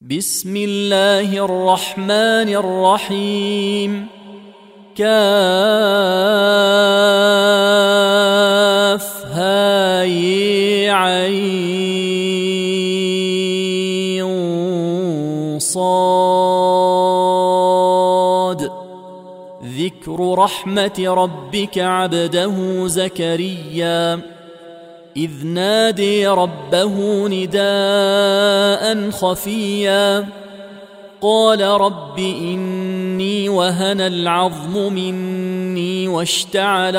بسم الله الرحمن الرحيم. كافها صاد. ذكر رحمة ربك عبده زكريا إذ نادي ربه نداء خفيا قال رب إني وهن العظم مني واشتعل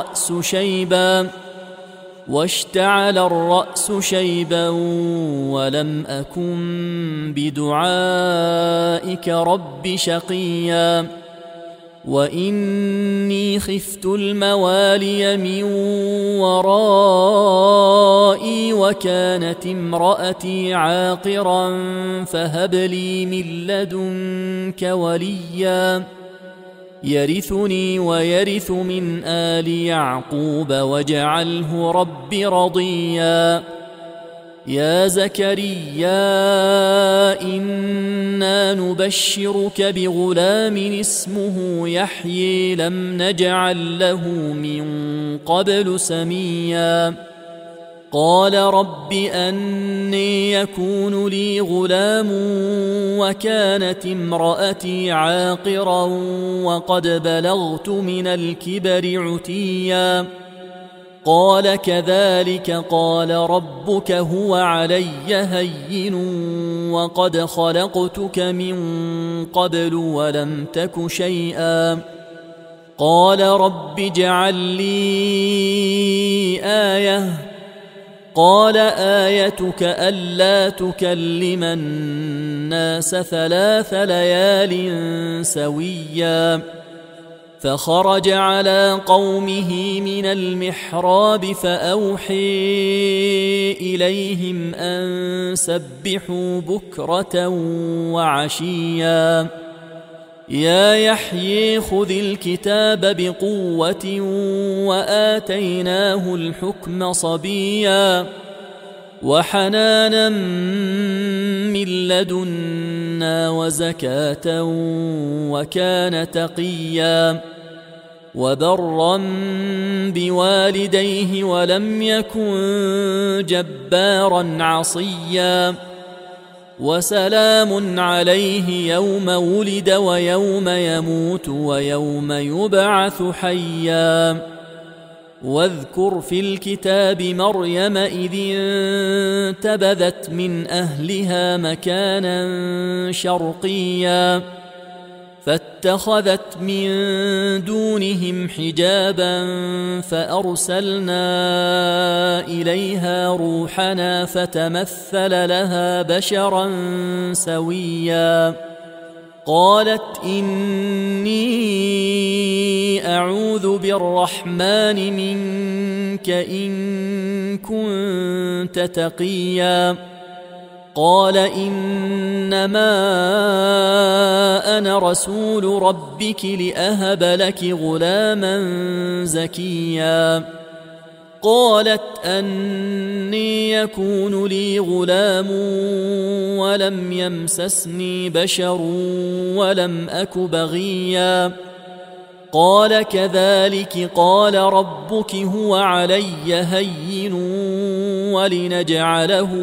الرأس شيبا ولم أكن بدعائك رب شقيا وإني خفت الموالي من ورائي وكانت امرأتي عاقرا فهب لي من لدنك وليا يرثني ويرث من آل يعقوب واجعله رب رضيا. يا زكريا إنا نبشرك بغلام اسمه يحيى لم نجعل له من قبل سميا قال رب أني يكون لي غلام وكانت امرأتي عاقرا وقد بلغت من الكبر عتيا قال كذلك قال ربك هو علي هين وقد خلقتك من قبل ولم تك شيئا قال رب اجعل لي آية قال آيتك ألا تكلم الناس 3 ليال سويا فخرج على قومه من المحراب فأوحي إليهم أن سبحوا بكرة وعشيا يا يحيى خذ الكتاب بقوة وآتيناه الحكم صبيا وحنانا من لدنا وزكاة وكان تقيا وبرا بوالديه ولم يكن جبارا عصيا وسلام عليه يوم ولد ويوم يموت ويوم يبعث حيا واذكر في الكتاب مريم إذ انتبذت من أهلها مكانا شرقيا فاتخذت من دونهم حجابا فأرسلنا إليها روحنا فتمثل لها بشرا سويا قالت إني أعوذ بالرحمن منك إن كنت تقيا قال إنما أنا رسول ربك لأهب لك غلاما زكيا قالت أني يكون لي غلام ولم يمسسني بشر ولم أك بغيا قال كذلك قال ربك هو علي هين ولنجعله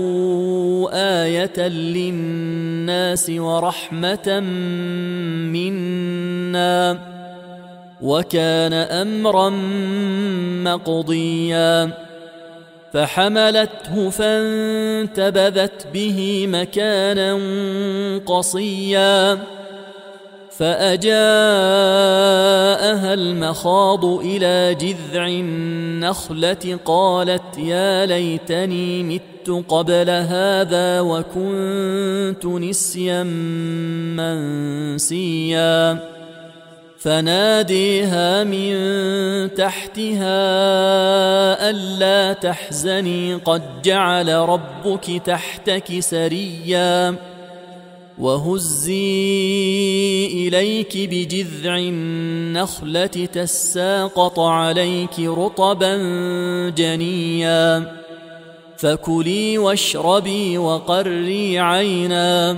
آية للناس ورحمة منا وكان أمرا مقضيا فحملته فانتبذت به مكانا قصيا فأجاءها المخاض إلى جذع النخلة قالت يا ليتني مت قبل هذا وكنت نسيا منسيا فناديها من تحتها ألا تحزني قد جعل ربك تحتك سريا وهزي إليك بجذع النخلة تساقط عليك رطبا جنيا فكلي واشربي وقري عينا،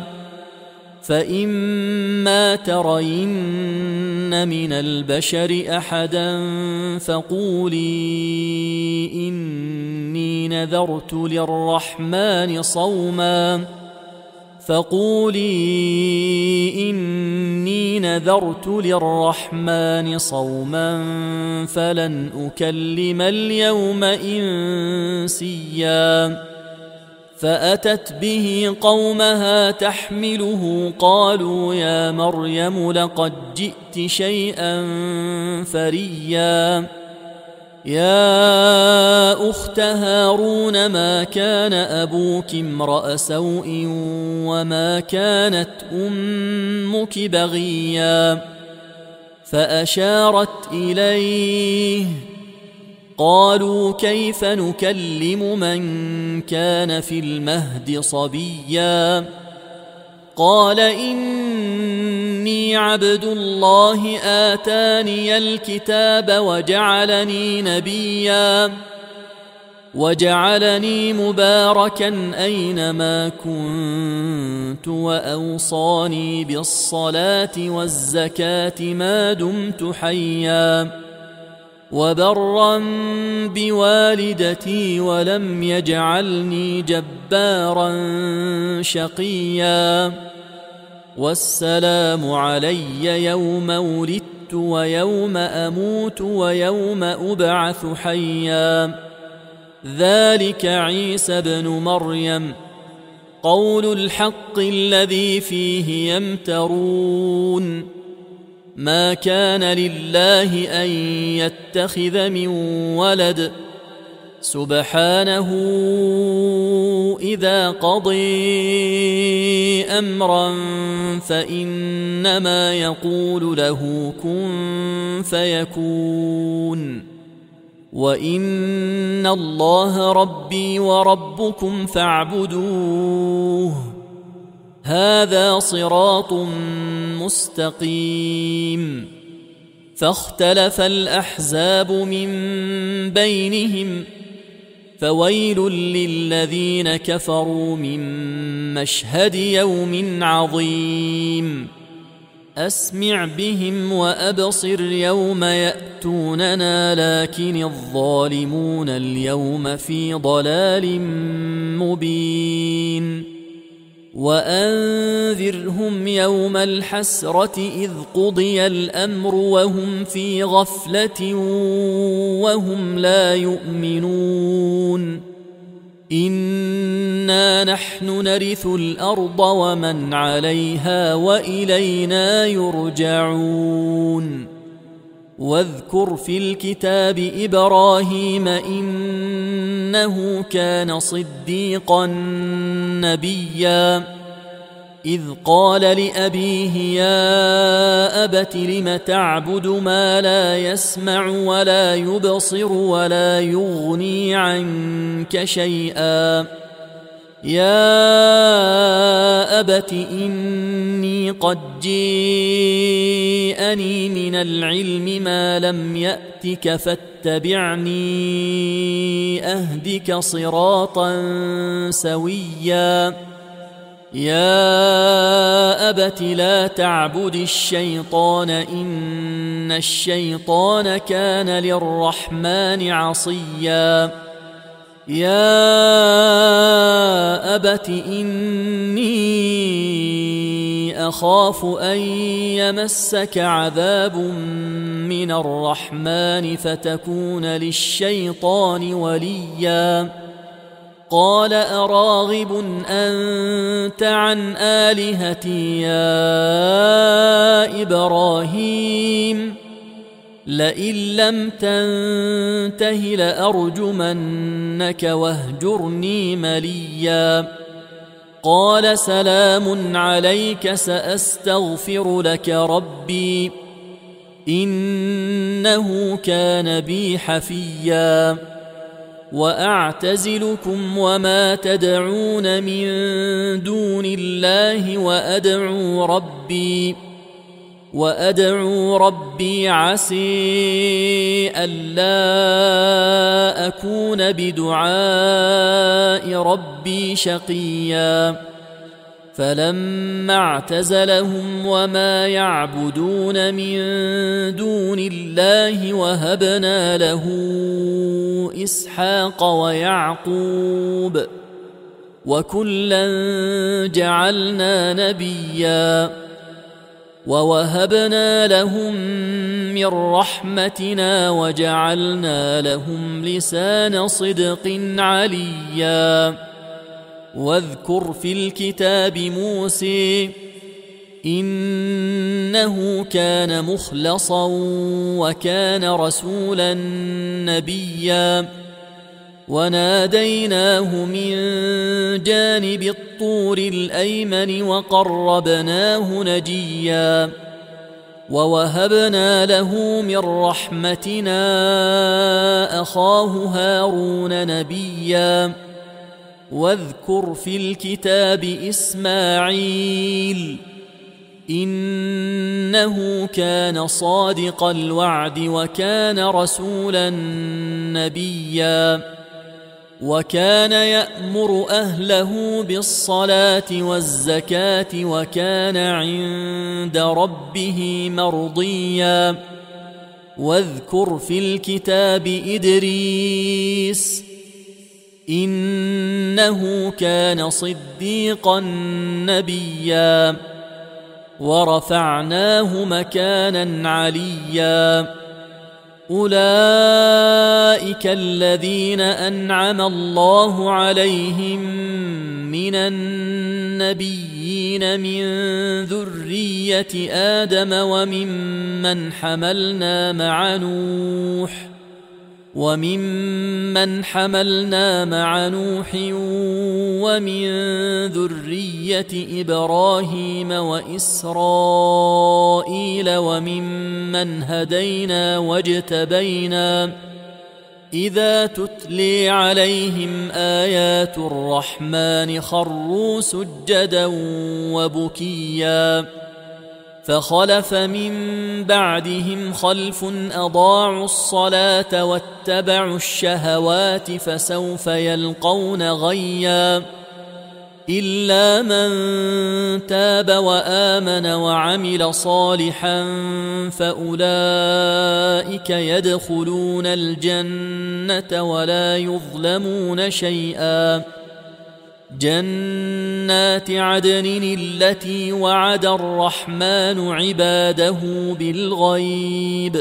فإما ترين من البشر أحدا فقولي إني نذرت للرحمن صوما فلن أكلم اليوم إنسيا. فأتت به قومها تحمله قالوا يا مريم لقد جئت شيئا فريا. يا أخت هارون ما كان أبوك امرأ سوء وما كانت أمك بغيا. فأشارت إليه قالوا كيف نكلم من كان في المهد صبيا. قال إني عبد الله آتاني الكتاب وجعلني نبيا وجعلني مباركا أينما كنت وأوصاني بالصلاة والزكاة ما دمت حيا وبرا بوالدتي ولم يجعلني جبارا شقيا. والسلام علي يوم ولدت ويوم أموت ويوم أبعث حيا. ذلك عيسى ابن مريم قول الحق الذي فيه يمترون. ما كان لله أن يتخذ من ولد سبحانه إذا قضي أمرا فإنما يقول له كن فيكون. وإن الله ربي وربكم فاعبدوه هذا صراط مستقيم. فاختلف الأحزاب من بينهم فويل للذين كفروا من مشهد يوم عظيم. أسمع بهم وأبصر يوم يأتوننا لكن الظالمون اليوم في ضلال مبين. وأنذرهم يوم الحسرة إذ قضي الأمر وهم في غفلة وهم لا يؤمنون. إنا نحن نرث الأرض ومن عليها وإلينا يرجعون. واذكر في الكتاب إبراهيم إنه كان صديقا نبيا. إذ قال لأبيه يا أبت لم تعبد ما لا يسمع ولا يبصر ولا يغني عنك شيئا. يا أبت إني قد جاءني من العلم ما لم يأتك فاتبعني أهدك صراطا سويا. يا أبت لا تعبد الشيطان إن الشيطان كان للرحمن عصيا. يا أبت إني أخاف أن يمسك عذاب من الرحمن فتكون للشيطان وليا. قال أراغب أنت عن آلهتي يا إبراهيم لئن لم تنته لأرجمنك واهجرني مليا. قال سلام عليك سأستغفر لك ربي إنه كان بي حفيا. وأعتزلكم وما تدعون من دون الله وأدعو ربي عسي ألا أكون بدعاء ربي شقيا فلما اعتزلهم وما يعبدون من دون الله وهبنا له إسحاق ويعقوب وكلا جعلنا نبيا ووهبنا لهم من رحمتنا وجعلنا لهم لسان صدق عليا واذكر في الكتاب موسى إنه كان مخلصا وكان رسولا نبيا وناديناه من جانب الطور الأيمن وقربناه نجيا ووهبنا له من رحمتنا أخاه هارون نبيا واذكر في الكتاب إسماعيل إنه كان صادق الوعد وكان رسولا نبيا وكان يأمر أهله بالصلاة والزكاة وكان عند ربه مرضيا واذكر في الكتاب إدريس إنه كان صديقا نبيا ورفعناه مكانا عليا أولئك الذين أنعم الله عليهم من النبيين من ذرية آدم وممن حملنا مع نوح ومن ذرية إبراهيم وإسرائيل وممن هدينا واجتبينا إذا تتلي عليهم آيات الرحمن خروا سجدا وبكيا فخلف من بعدهم خلف أضاعوا الصلاة واتبعوا الشهوات فسوف يلقون غيا إلا من تاب وآمن وعمل صالحا فأولئك يدخلون الجنة ولا يظلمون شيئا جنات عدن التي وعد الرحمن عباده بالغيب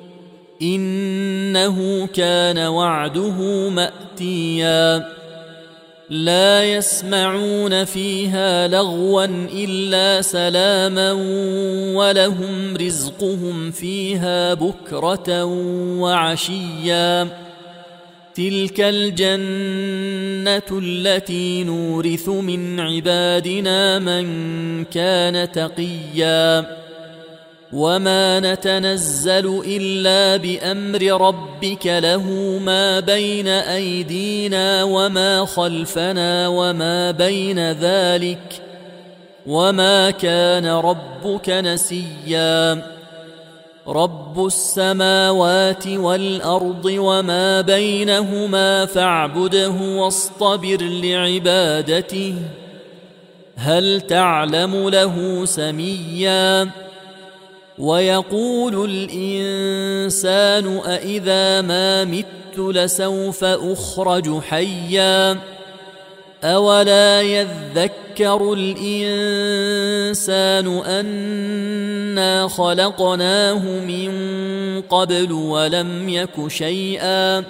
إنه كان وعده مأتيا لا يسمعون فيها لغوا إلا سلاما ولهم رزقهم فيها بكرة وعشيا تلك الجنة التي نورث من عبادنا من كان تقيا وما نتنزل إلا بأمر ربك له ما بين أيدينا وما خلفنا وما بين ذلك وما كان ربك نسيا رب السماوات والأرض وما بينهما فاعبده واصطبر لعبادته هل تعلم له سميا ويقول الإنسان أإذا ما مت لسوف أخرج حيا أولا يذكر الإنسان أنا خلقناه من قبل ولم يك شيئا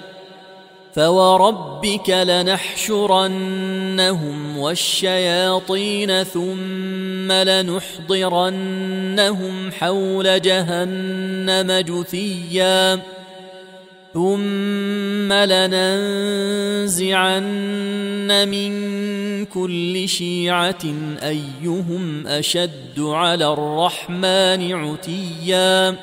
فوربك لنحشرنهم والشياطين ثم لنحضرنهم حول جهنم جثيا ثم لننزعن من كل شيعة أيهم أشد على الرحمن عتيا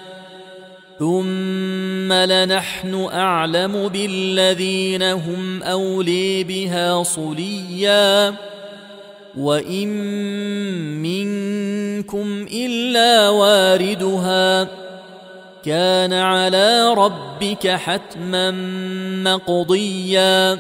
ثم لنحن أعلم بالذين هم أولي بها صليا وإن منكم إلا إلا واردها كان على ربك حتما مقضيا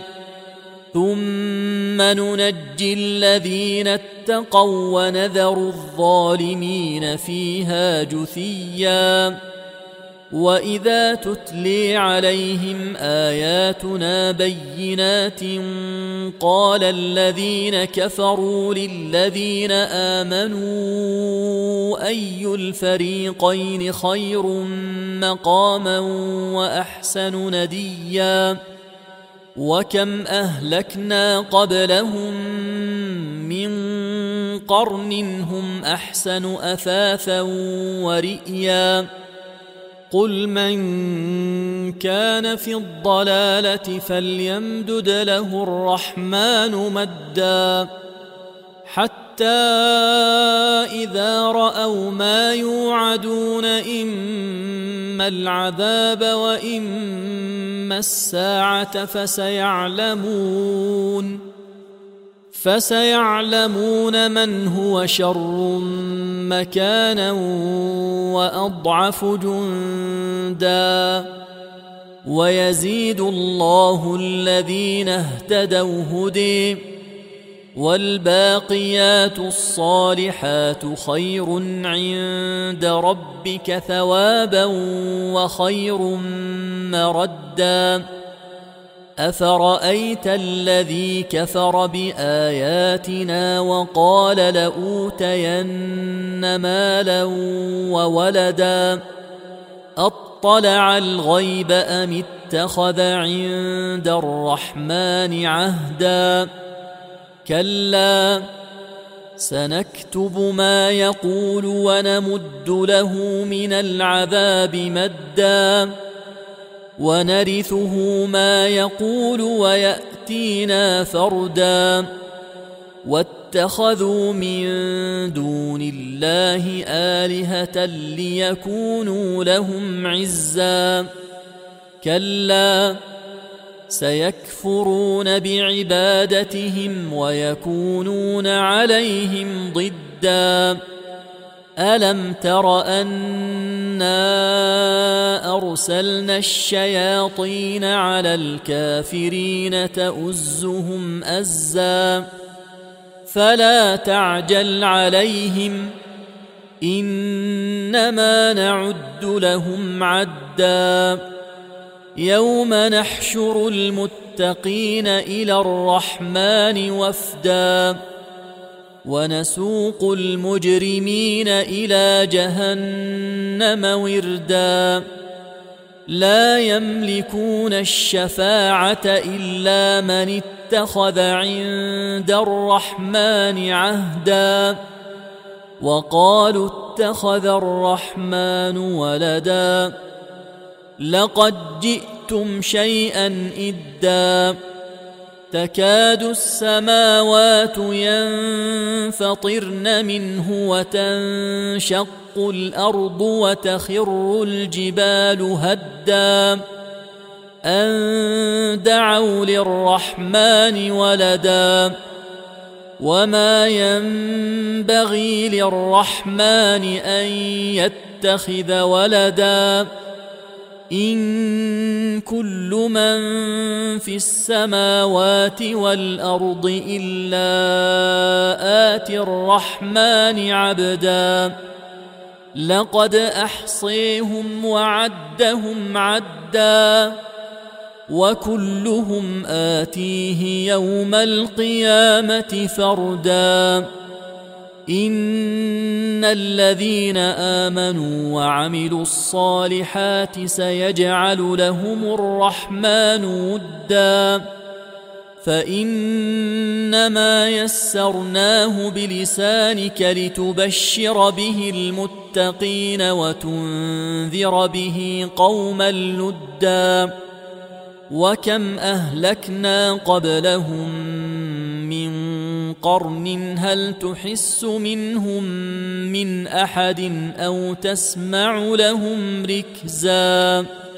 ثم ننجي الذين اتقوا ونذر الظالمين فيها جثيا وإذا تتلي عليهم آياتنا بينات قال الذين كفروا للذين آمنوا أي الفريقين خير مقاما وأحسن نديا وكم أهلكنا قبلهم من قرن هم أحسن أثاثا ورئيا قل من كان في الضلالة فليمدد له الرحمن مدا حتى إذا رأوا ما يوعدون إما العذاب وإما الساعة فسيعلمون من هو شر مكانا وأضعف جندا ويزيد الله الذين اهتدوا هدي والباقيات الصالحات خير عند ربك ثوابا وخير مردا أفرأيت الذي كفر بآياتنا وقال لأوتين مالا وولدا أطلع الغيب أم اتخذ عند الرحمن عهدا كلا سنكتب ما يقول ونمد له من العذاب مدا ونرثه ما يقول ويأتينا فردا واتخذوا من دون الله آلهة ليكونوا لهم عزا كلا سيكفرون بعبادتهم ويكونون عليهم ضدا ألم تر أنا أرسلنا الشياطين على الكافرين تؤزهم أزا فلا تعجل عليهم إنما نعد لهم عدا يوم نحشر المتقين إلى الرحمن وفدا ونسوق المجرمين إلى جهنم وردا لا يملكون الشفاعة إلا من اتخذ عند الرحمن عهدا وقالوا اتخذ الرحمن ولدا لقد جئتم شيئا إدا تكاد السماوات ينفطرن منه وتنشق الأرض وتخر الجبال هدا أن دعوا للرحمن ولدا وما ينبغي للرحمن أن يتخذ ولدا إن كل من في السماوات والأرض إلا آتي الرحمن عبدا لقد أحصيهم وعدهم عدا وكلهم آتيه يوم القيامة فردا إن الذين آمنوا وعملوا الصالحات سيجعل لهم الرحمن ودا فإنما يسرناه بلسانك لتبشر به المتقين وتنذر به قوما لدا وكم أهلكنا قبلهم من قرن هل تحس منهم من أحد أو تسمع لهم ركزا